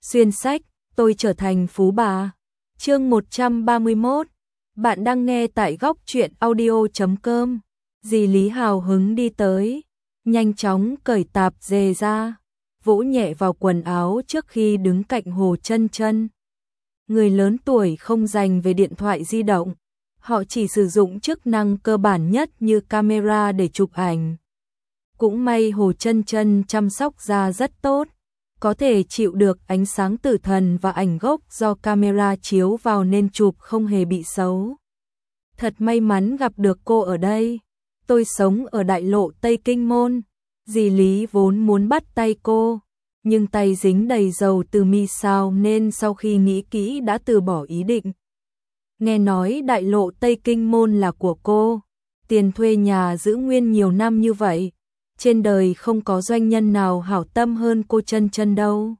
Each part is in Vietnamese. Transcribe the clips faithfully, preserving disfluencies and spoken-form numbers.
Xuyên sách, tôi trở thành phú bà. Chương một trăm ba mươi mốt. Bạn đang nghe tại góc truyện audio chấm com. Dì Lý hào hứng đi tới, nhanh chóng cởi tạp dề ra, vỗ nhẹ vào quần áo trước khi đứng cạnh Hồ Chân Chân. Người lớn tuổi không dành về điện thoại di động, họ chỉ sử dụng chức năng cơ bản nhất như camera để chụp ảnh. Cũng may Hồ Chân Chân chăm sóc da rất tốt, có thể chịu được ánh sáng tử thần và ảnh gốc do camera chiếu vào nên chụp không hề bị xấu. Thật may mắn gặp được cô ở đây. Tôi sống ở đại lộ Tây Kinh Môn. Dì Lý vốn muốn bắt tay cô, nhưng tay dính đầy dầu từ mi sao nên sau khi nghĩ kỹ đã từ bỏ ý định. Nghe nói đại lộ Tây Kinh Môn là của cô, tiền thuê nhà giữ nguyên nhiều năm như vậy. Trên đời không có doanh nhân nào hảo tâm hơn cô Chân Chân đâu.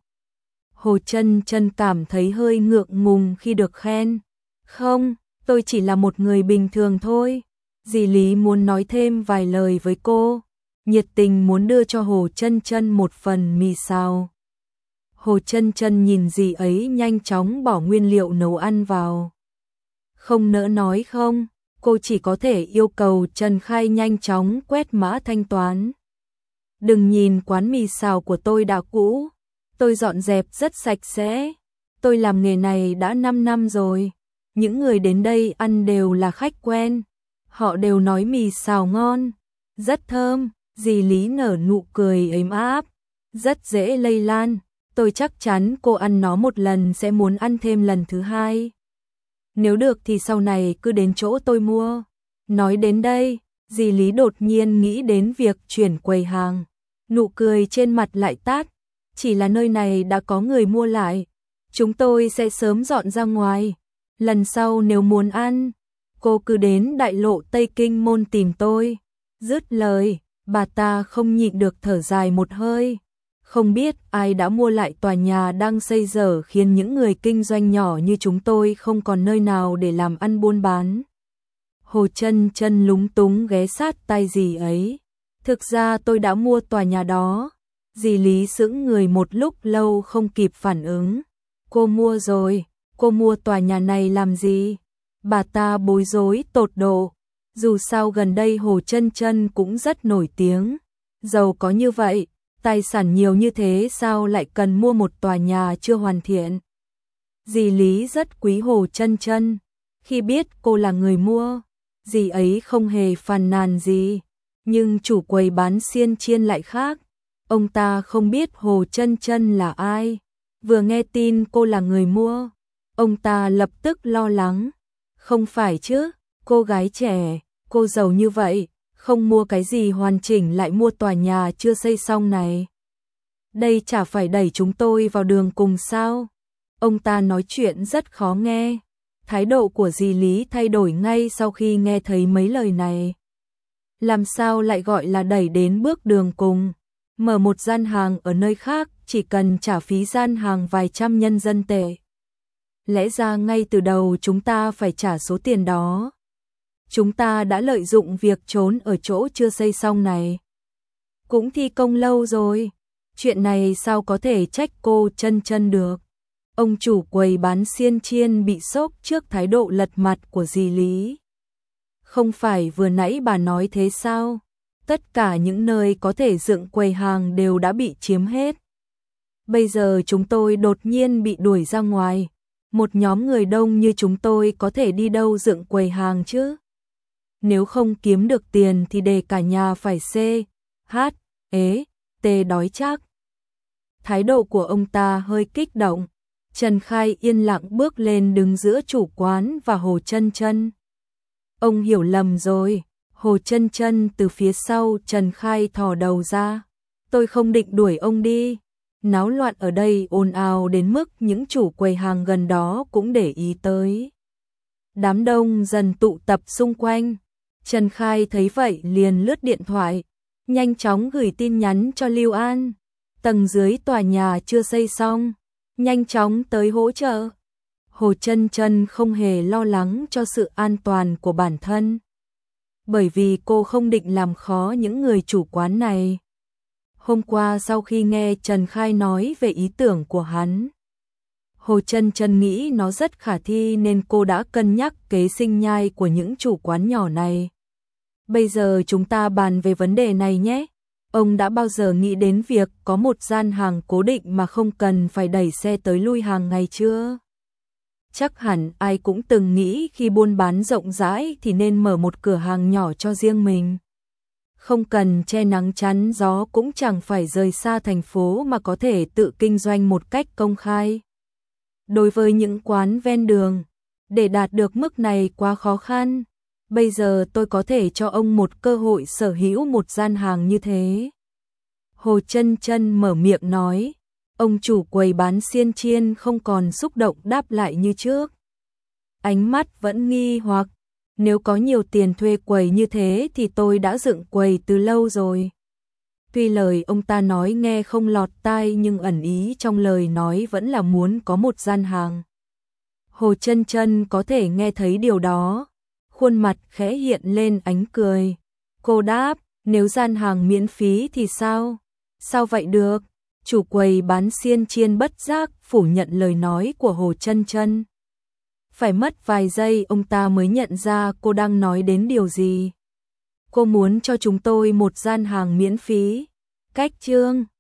Hồ Chân Chân cảm thấy hơi ngượng ngùng khi được khen. Không, tôi chỉ là một người bình thường thôi. Dì Lý muốn nói thêm vài lời với cô, nhiệt tình muốn đưa cho Hồ Chân Chân một phần mì xào. Hồ Chân Chân nhìn dì ấy nhanh chóng bỏ nguyên liệu nấu ăn vào. Không nỡ nói không, cô chỉ có thể yêu cầu Trần Khai nhanh chóng quét mã thanh toán. Đừng nhìn quán mì xào của tôi đã cũ, tôi dọn dẹp rất sạch sẽ. Tôi làm nghề này đã năm năm rồi, những người đến đây ăn đều là khách quen. Họ đều nói mì xào ngon, rất thơm. Dì Lý nở nụ cười ấm áp, rất dễ lây lan. Tôi chắc chắn cô ăn nó một lần sẽ muốn ăn thêm lần thứ hai. Nếu được thì sau này cứ đến chỗ tôi mua. Nói đến đây, dì Lý đột nhiên nghĩ đến việc chuyển quầy hàng. Nụ cười trên mặt lại tắt. Chỉ là nơi này đã có người mua lại, chúng tôi sẽ sớm dọn ra ngoài. Lần sau nếu muốn ăn, cô cứ đến đại lộ Tây Kinh Môn tìm tôi. Dứt lời, bà ta không nhịn được thở dài một hơi. Không biết ai đã mua lại tòa nhà đang xây dở khiến những người kinh doanh nhỏ như chúng tôi không còn nơi nào để làm ăn buôn bán. Hồ Chân Chân lúng túng ghé sát tai dì ấy. Thực ra tôi đã mua tòa nhà đó. Dì Lý sững người một lúc lâu không kịp phản ứng. Cô mua rồi, cô mua tòa nhà này làm gì? Bà ta bối rối tột độ. Dù sao gần đây Hồ Chân Chân cũng rất nổi tiếng. Giàu có như vậy, tài sản nhiều như thế sao lại cần mua một tòa nhà chưa hoàn thiện? Dì Lý rất quý Hồ Chân Chân. Khi biết cô là người mua, dì ấy không hề phàn nàn gì. Nhưng chủ quầy bán xiên chiên lại khác. Ông ta không biết Hồ Chân Chân là ai. Vừa nghe tin cô là người mua, ông ta lập tức lo lắng. Không phải chứ, cô gái trẻ, cô giàu như vậy, không mua cái gì hoàn chỉnh lại mua tòa nhà chưa xây xong này. Đây chả phải đẩy chúng tôi vào đường cùng sao? Ông ta nói chuyện rất khó nghe. Thái độ của dì Lý thay đổi ngay sau khi nghe thấy mấy lời này. Làm sao lại gọi là đẩy đến bước đường cùng? Mở một gian hàng ở nơi khác chỉ cần trả phí gian hàng vài trăm nhân dân tệ. Lẽ ra ngay từ đầu chúng ta phải trả số tiền đó. Chúng ta đã lợi dụng việc trốn ở chỗ chưa xây xong này. Cũng thi công lâu rồi. Chuyện này sao có thể trách cô Chân Chân được? Ông chủ quầy bán xiên chiên bị sốc trước thái độ lật mặt của dì Lý. Không phải vừa nãy bà nói thế sao? Tất cả những nơi có thể dựng quầy hàng đều đã bị chiếm hết. Bây giờ chúng tôi đột nhiên bị đuổi ra ngoài. Một nhóm người đông như chúng tôi có thể đi đâu dựng quầy hàng chứ? Nếu không kiếm được tiền thì để cả nhà phải xê, hát, ế, tê đói chắc. Thái độ của ông ta hơi kích động. Trần Khai yên lặng bước lên đứng giữa chủ quán và Hồ Chân Chân. Ông hiểu lầm rồi. Hồ Chân Chân từ phía sau Trần Khai thò đầu ra. Tôi không định đuổi ông đi. Náo loạn ở đây ồn ào đến mức những chủ quầy hàng gần đó cũng để ý tới. Đám đông dần tụ tập xung quanh. Trần Khai thấy vậy liền lướt điện thoại, nhanh chóng gửi tin nhắn cho Lưu An. Tầng dưới tòa nhà chưa xây xong, nhanh chóng tới hỗ trợ. Hồ Chân Chân không hề lo lắng cho sự an toàn của bản thân, bởi vì cô không định làm khó những người chủ quán này. Hôm qua sau khi nghe Trần Khai nói về ý tưởng của hắn, Hồ Chân Chân nghĩ nó rất khả thi nên cô đã cân nhắc kế sinh nhai của những chủ quán nhỏ này. Bây giờ chúng ta bàn về vấn đề này nhé. Ông đã bao giờ nghĩ đến việc có một gian hàng cố định mà không cần phải đẩy xe tới lui hàng ngày chưa? Chắc hẳn ai cũng từng nghĩ khi buôn bán rộng rãi thì nên mở một cửa hàng nhỏ cho riêng mình. Không cần che nắng chắn gió, cũng chẳng phải rời xa thành phố mà có thể tự kinh doanh một cách công khai. Đối với những quán ven đường, để đạt được mức này quá khó khăn. Bây giờ tôi có thể cho ông một cơ hội sở hữu một gian hàng như thế. Hồ Chân Chân mở miệng nói. Ông chủ quầy bán xiên chiên không còn xúc động đáp lại như trước. Ánh mắt vẫn nghi hoặc. Nếu có nhiều tiền thuê quầy như thế thì tôi đã dựng quầy từ lâu rồi. Tuy lời ông ta nói nghe không lọt tai nhưng ẩn ý trong lời nói vẫn là muốn có một gian hàng. Hồ Chân Chân có thể nghe thấy điều đó. Khuôn mặt khẽ hiện lên ánh cười. Cô đáp, nếu gian hàng miễn phí thì sao? Sao vậy được? Chủ quầy bán xiên chiên bất giác phủ nhận lời nói của Hồ Chân Chân. Phải mất vài giây ông ta mới nhận ra cô đang nói đến điều gì. Cô muốn cho chúng tôi một gian hàng miễn phí. Cách chương